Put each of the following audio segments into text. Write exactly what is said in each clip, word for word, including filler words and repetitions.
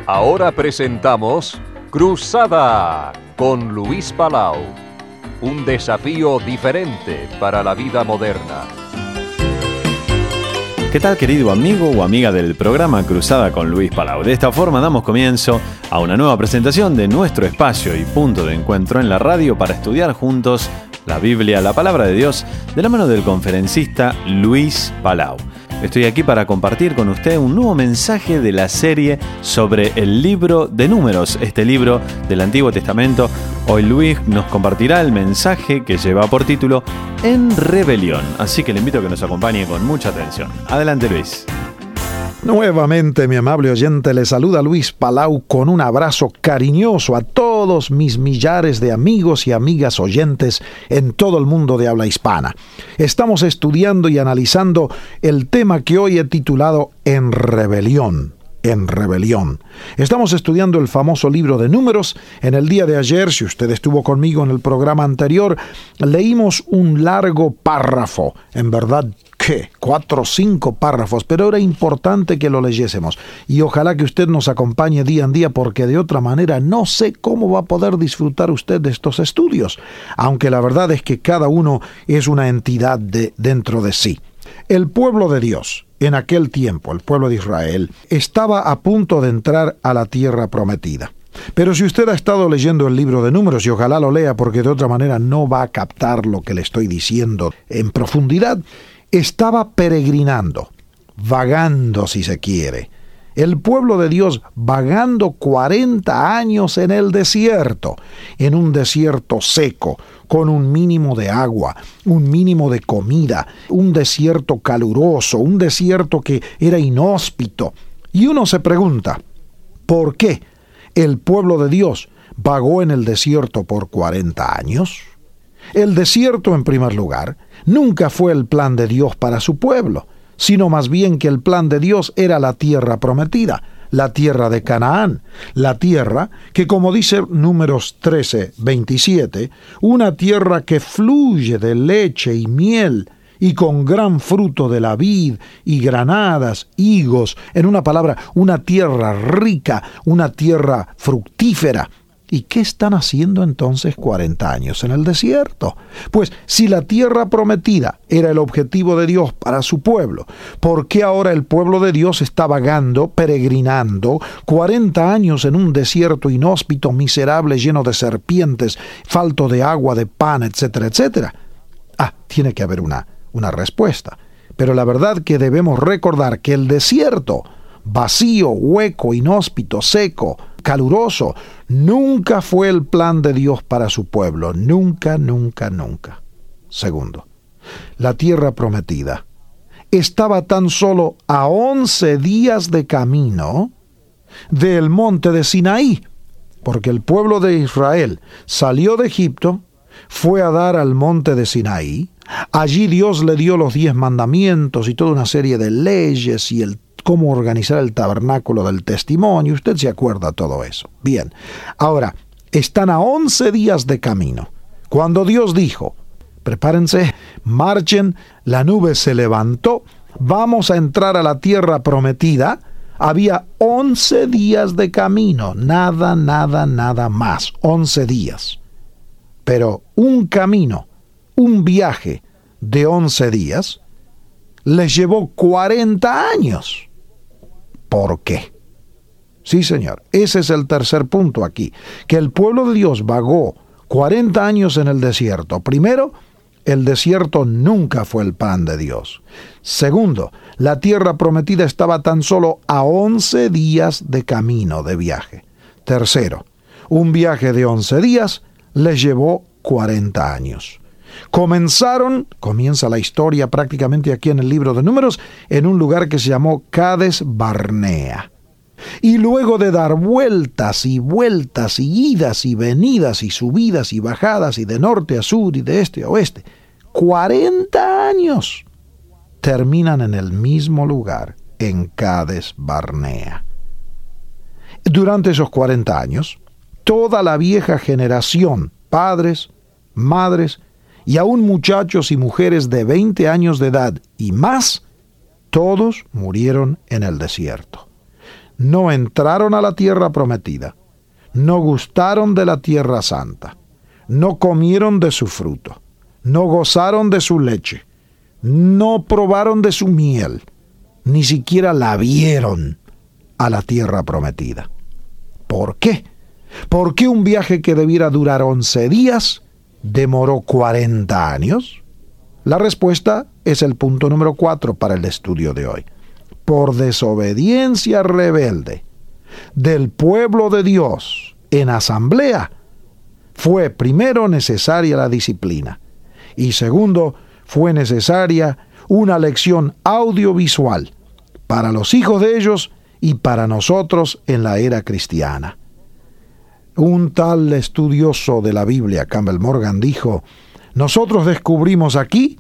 Ahora presentamos Cruzada con Luis Palau. Un desafío diferente para la vida moderna. ¿Qué tal, querido amigo o amiga del programa Cruzada con Luis Palau? De esta forma damos comienzo a una nueva presentación de nuestro espacio y punto de encuentro en la radio para estudiar juntos la Biblia, la Palabra de Dios, de la mano del conferencista Luis Palau. Estoy aquí para compartir con usted un nuevo mensaje de la serie sobre el libro de Números, este libro del Antiguo Testamento. Hoy Luis nos compartirá el mensaje que lleva por título En Rebelión, así que le invito a que nos acompañe con mucha atención. Adelante, Luis. Nuevamente, mi amable oyente, le saluda Luis Palau con un abrazo cariñoso a todos mis millares de amigos y amigas oyentes en todo el mundo de habla hispana. Estamos estudiando y analizando el tema que hoy he titulado En Rebelión. En rebelión. Estamos estudiando el famoso libro de Números. En el día de ayer, si usted estuvo conmigo en el programa anterior, leímos un largo párrafo. En verdad, ¿qué? Cuatro o cinco párrafos, pero era importante que lo leyésemos. Y ojalá que usted nos acompañe día en día, porque de otra manera no sé cómo va a poder disfrutar usted de estos estudios. Aunque la verdad es que cada uno es una entidad de, dentro de sí. El pueblo de Dios, en aquel tiempo, el pueblo de Israel, estaba a punto de entrar a la tierra prometida. Pero si usted ha estado leyendo el libro de Números, y ojalá lo lea porque de otra manera no va a captar lo que le estoy diciendo en profundidad, estaba peregrinando, vagando si se quiere. El pueblo de Dios vagando cuarenta años en el desierto, en un desierto seco, con un mínimo de agua, un mínimo de comida, un desierto caluroso, un desierto que era inhóspito. Y uno se pregunta, ¿por qué el pueblo de Dios vagó en el desierto por cuarenta años? El desierto, en primer lugar, nunca fue el plan de Dios para su pueblo, sino más bien que el plan de Dios era la tierra prometida, la tierra de Canaán, la tierra que, como dice Números trece, veintisiete, una tierra que fluye de leche y miel y con gran fruto de la vid y granadas, higos, en una palabra, una tierra rica, una tierra fructífera. ¿Y qué están haciendo entonces cuarenta años en el desierto? Pues si la tierra prometida era el objetivo de Dios para su pueblo, ¿por qué ahora el pueblo de Dios está vagando, peregrinando, cuarenta años en un desierto inhóspito, miserable, lleno de serpientes, falto de agua, de pan, etcétera, etcétera? Ah, tiene que haber una, una respuesta. Pero la verdad que debemos recordar que el desierto, vacío, hueco, inhóspito, seco, caluroso, nunca fue el plan de Dios para su pueblo. Nunca, nunca, nunca. Segundo, la tierra prometida estaba tan solo a once días de camino del monte de Sinaí, porque el pueblo de Israel salió de Egipto, fue a dar al monte de Sinaí. Allí Dios le dio los diez mandamientos y toda una serie de leyes y el cómo organizar el tabernáculo del testimonio. Usted se acuerda de todo eso. Bien, ahora, están a once días de camino. Cuando Dios dijo, prepárense, marchen, la nube se levantó, vamos a entrar a la tierra prometida, había once días de camino, nada, nada, nada más, once días. Pero un camino, un viaje de once días, les llevó cuarenta años. ¿Por qué? Sí, señor, ese es el tercer punto aquí, que el pueblo de Dios vagó cuarenta años en el desierto. Primero, el desierto nunca fue el plan de Dios. Segundo, la tierra prometida estaba tan solo a once días de camino de viaje. Tercero, un viaje de once días les llevó cuarenta años. Comenzaron, comienza la historia prácticamente aquí en el libro de Números, en un lugar que se llamó Cades Barnea. Y luego de dar vueltas y vueltas y idas y venidas y subidas y bajadas y de norte a sur y de este a oeste, cuarenta años, terminan en el mismo lugar, en Cades Barnea. Durante esos cuarenta años, toda la vieja generación, padres, madres, y aún muchachos y mujeres de veinte años de edad y más, todos murieron en el desierto. no entraron a la tierra prometida, no gustaron de la tierra santa, no comieron de su fruto, no gozaron de su leche, no probaron de su miel, ni siquiera la vieron a la tierra prometida. ¿Por qué? ¿Por qué un viaje que debiera durar once días demoró cuarenta años? La respuesta es el punto número cuatro para el estudio de hoy. Por desobediencia rebelde del pueblo de Dios en asamblea, fue primero necesaria la disciplina y segundo, fue necesaria una lección audiovisual para los hijos de ellos y para nosotros en la era cristiana. Un tal estudioso de la Biblia, Campbell Morgan, dijo: nosotros descubrimos aquí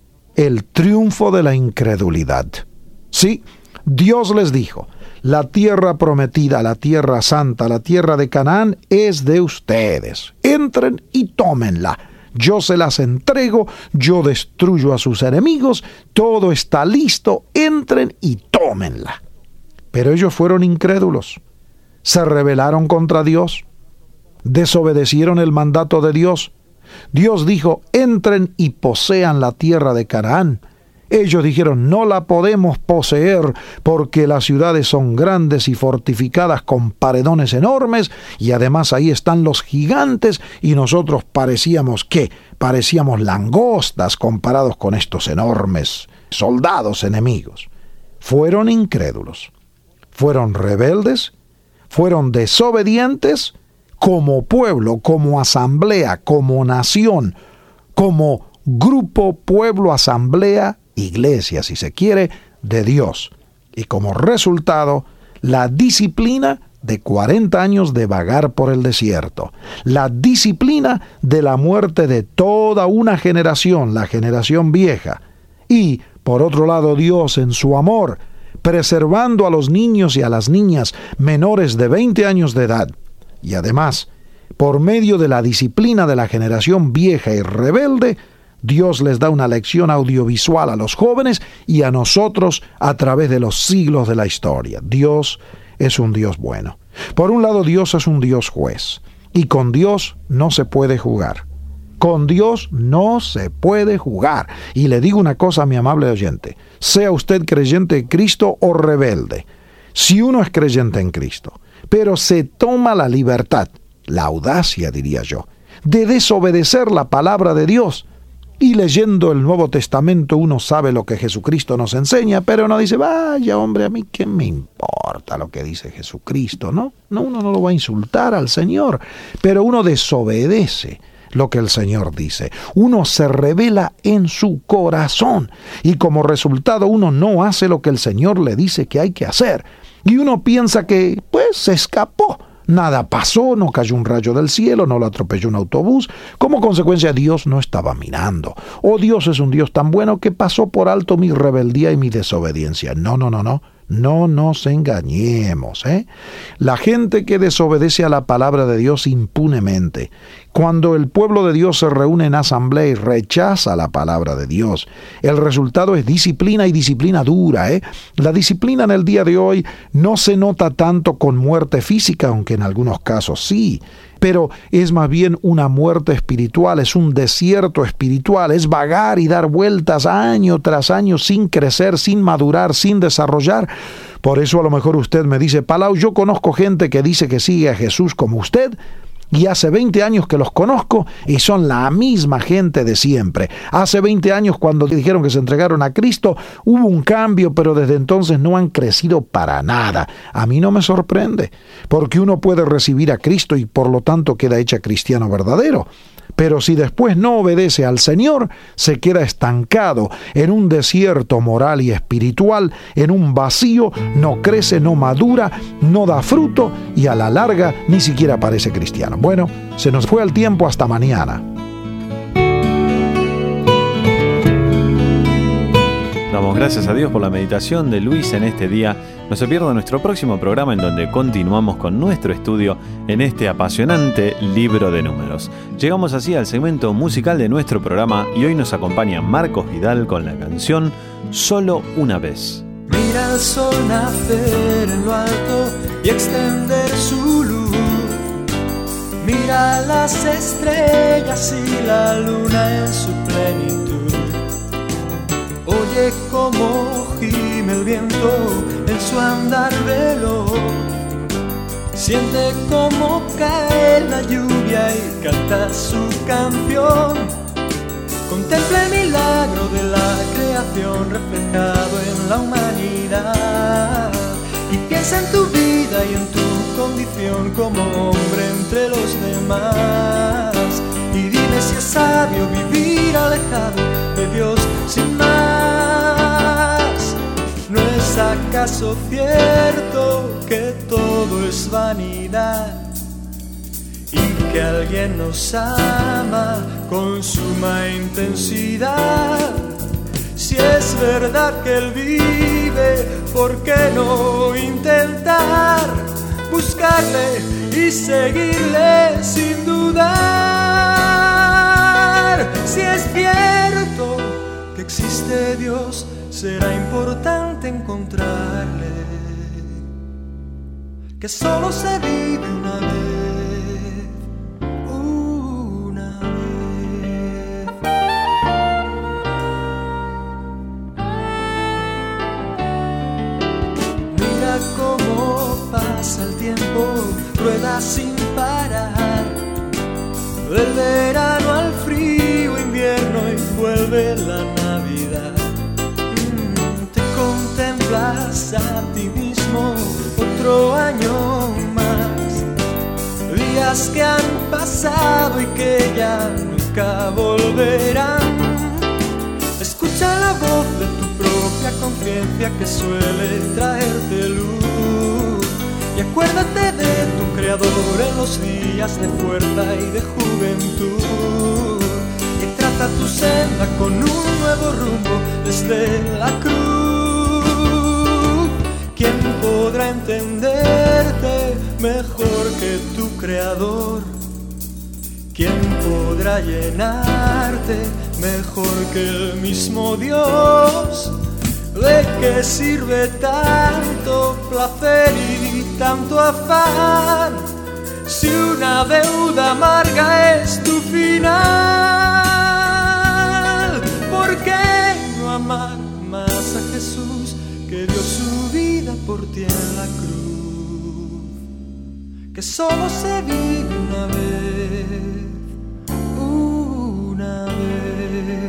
el triunfo de la incredulidad. Sí, Dios les dijo: la tierra prometida, la tierra santa, la tierra de Canaán es de ustedes. Entren y tómenla. Yo se las entrego, yo destruyo a sus enemigos, todo está listo, entren y tómenla. Pero ellos fueron incrédulos, se rebelaron contra Dios, desobedecieron el mandato de Dios. Dios dijo: entren y posean la tierra de Canaán. Ellos dijeron: no la podemos poseer porque las ciudades son grandes y fortificadas con paredones enormes y además ahí están los gigantes y nosotros parecíamos ¿qué? Parecíamos langostas comparados con estos enormes soldados enemigos. Fueron incrédulos, fueron rebeldes, fueron desobedientes como pueblo, como asamblea, como nación, como grupo, pueblo, asamblea, iglesia, si se quiere, de Dios. Y como resultado, la disciplina de cuarenta años de vagar por el desierto, la disciplina de la muerte de toda una generación, la generación vieja, y, por otro lado, Dios en su amor, preservando a los niños y a las niñas menores de veinte años de edad, y además, por medio de la disciplina de la generación vieja y rebelde, Dios les da una lección audiovisual a los jóvenes y a nosotros a través de los siglos de la historia. Dios es un Dios bueno. Por un lado, Dios es un Dios juez, y con Dios no se puede jugar. Con Dios no se puede jugar. Y le digo una cosa, mi amable oyente, sea usted creyente en Cristo o rebelde. Si uno es creyente en Cristo, pero se toma la libertad, la audacia diría yo, de desobedecer la palabra de Dios, y leyendo el Nuevo Testamento uno sabe lo que Jesucristo nos enseña, pero uno dice: vaya hombre, a mí qué me importa lo que dice Jesucristo, ¿no? No, uno no lo va a insultar al Señor, pero uno desobedece lo que el Señor dice. Uno se revela en su corazón y como resultado uno no hace lo que el Señor le dice que hay que hacer. Y uno piensa que, pues, se escapó. Nada pasó, no cayó un rayo del cielo, no lo atropelló un autobús. Como consecuencia, Dios no estaba mirando. O Dios es un Dios tan bueno que pasó por alto mi rebeldía y mi desobediencia. No, no, no, no. No nos engañemos, ¿eh? La gente que desobedece a la palabra de Dios impunemente, cuando el pueblo de Dios se reúne en asamblea y rechaza la palabra de Dios, el resultado es disciplina y disciplina dura, ¿eh? La disciplina en el día de hoy no se nota tanto con muerte física, aunque en algunos casos sí, pero es más bien una muerte espiritual, es un desierto espiritual, es vagar y dar vueltas año tras año sin crecer, sin madurar, sin desarrollar. Por eso a lo mejor usted me dice: Palau, yo conozco gente que dice que sigue a Jesús como usted, y hace veinte años que los conozco y son la misma gente de siempre. Hace veinte años, cuando dijeron que se entregaron a Cristo, hubo un cambio, pero desde entonces no han crecido para nada. A mí no me sorprende, porque uno puede recibir a Cristo y por lo tanto queda hecho cristiano verdadero. Pero si después no obedece al Señor, se queda estancado en un desierto moral y espiritual, en un vacío, no crece, no madura, no da fruto y a la larga ni siquiera parece cristiano. Bueno, se nos fue el tiempo, hasta mañana. Damos gracias a Dios por la meditación de Luis en este día. No se pierda nuestro próximo programa en donde continuamos con nuestro estudio en este apasionante libro de números. Llegamos así al segmento musical de nuestro programa y hoy nos acompaña Marcos Vidal con la canción Solo una vez. Mira el sol nacer en lo alto y extender su luz. Mira las estrellas y la luna en su plenitud. Oye cómo gime el viento en su andar veloz. Siente cómo cae la lluvia y canta su canción. Contempla el milagro de la creación reflejado en la humanidad. Y piensa en tu vida y en tu condición como hombre entre los demás. Y dime si es sabio vivir alejado de Dios sin más. ¿No es acaso cierto que todo es vanidad? Y que alguien nos ama con suma intensidad. Si es verdad que Él vive, ¿por qué no intentar buscarle y seguirle sin dudar? Si es cierto que existe Dios, será importante encontrarle, que solo se vive una vez, una vez. Mira cómo pasa el tiempo, rueda sin parar, del verano al frío invierno y vuelve la Navidad. Contemplas a ti mismo otro año más, días que han pasado y que ya nunca volverán. Escucha la voz de tu propia conciencia que suele traerte luz, y acuérdate de tu Creador en los días de fuerza y de juventud, y traza tu senda con un nuevo rumbo desde la cruz. ¿Quién podrá entenderte mejor que tu Creador? ¿Quién podrá llenarte mejor que el mismo Dios? ¿De qué sirve tanto placer y tanto afán si una deuda amarga es tu final? ¿Por qué no amar más a Jesús, que dio su vida por ti en la cruz? Que solo se vive una vez, una vez.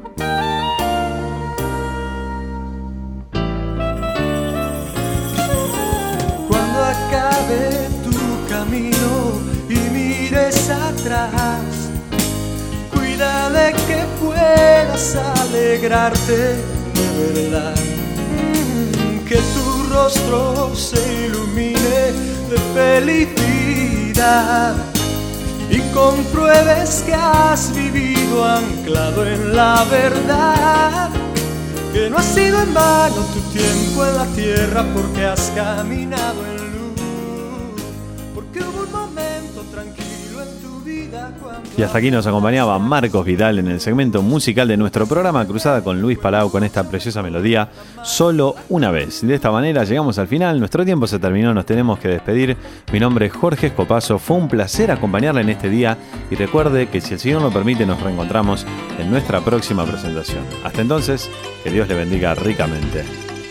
Cuando acabe tu camino y mires atrás, cuida de que puedas alegrarte de verdad. Que tu rostro se ilumine de felicidad y compruebes que has vivido anclado en la verdad, que no ha sido en vano tu tiempo en la tierra, porque has caminado en luz, porque hubo un momento tranquilo en tu vida cuando... Y hasta aquí nos acompañaba Marcos Vidal en el segmento musical de nuestro programa Cruzada con Luis Palau, con esta preciosa melodía Solo una vez. De esta manera llegamos al final, nuestro tiempo se terminó, nos tenemos que despedir. Mi nombre es Jorge Escopazo, fue un placer acompañarla en este día y recuerde que si el Señor lo permite nos reencontramos en nuestra próxima presentación. Hasta entonces, que Dios le bendiga ricamente.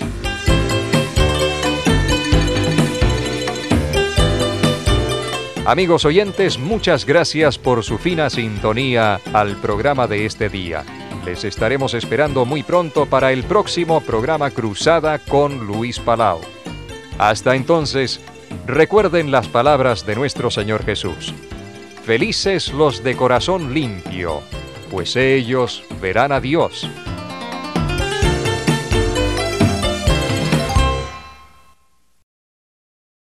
Amigos oyentes, muchas gracias por su fina sintonía al programa de este día. Les estaremos esperando muy pronto para el próximo programa Cruzada con Luis Palau. Hasta entonces, recuerden las palabras de nuestro Señor Jesús. Felices los de corazón limpio, pues ellos verán a Dios.